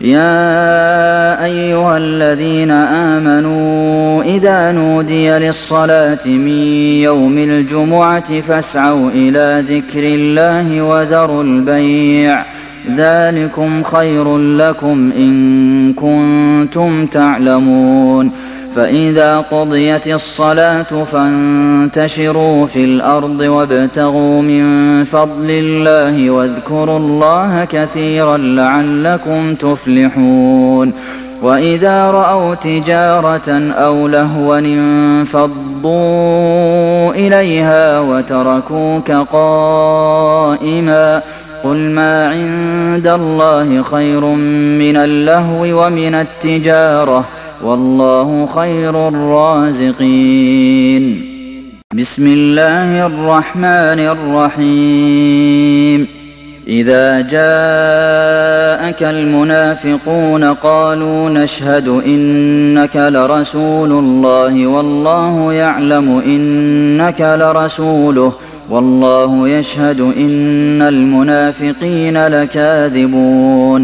يَا أَيُّهَا الَّذِينَ آمَنُوا إِذَا نُودِيَ لِلصَّلَاةِ مِن يَوْمِ الْجُمُعَةِ فَاسْعَوْا إِلَىٰ ذِكْرِ اللَّهِ وَذَرُوا الْبَيْعَ ۚ ذَٰلِكُمْ خَيْرٌ لَّكُمْ إِن كُنتُمْ تَعْلَمُونَ. فَإِذَا قُضِيَتِ الصَّلَاةُ فَانتَشِرُوا فِي الْأَرْضِ وَابْتَغُوا مِن فَضْلِ اللَّهِ وَاذْكُرُوا اللَّهَ كَثِيرًا لَّعَلَّكُمْ تُفْلِحُونَ. وَإِذَا رَأَوْا تِجَارَةً أَوْ لَهْوًا انفَضُّوا إِلَيْهَا وَتَرَكُوكَ قَائِمًا ۚ قُلْ مَا عِندَ اللَّهِ خَيْرٌ مِّنَ اللَّهْوِ وَمِنَ التِّجَارَةِ ۚ وَاللَّهُ خَيْرُ الرَّازِقِينَ. بسم الله الرحمن الرحيم. إذا جاءك المنافقون قالوا نشهد إنك لرسول الله والله يعلم إنك لرسوله والله يشهد إن المنافقين لكاذبون.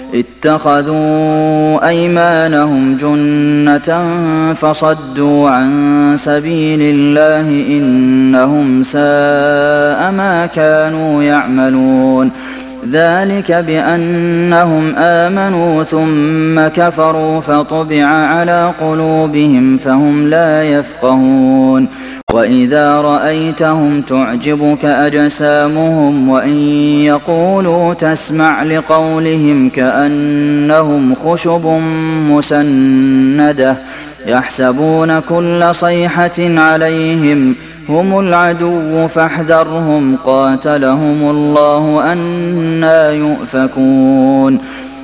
اتخذوا أيمانهم جنة فصدوا عن سبيل الله إنهم ساء ما كانوا يعملون. ذلك بأنهم آمنوا ثم كفروا فطبع على قلوبهم فهم لا يفقهون. وإذا رأيتهم تعجبك أجسامهم وإن يقولوا تسمع لقولهم كأنهم خشب مسندة يحسبون كل صيحة عليهم هم العدو فاحذرهم قاتلهم الله أنى يؤفكون.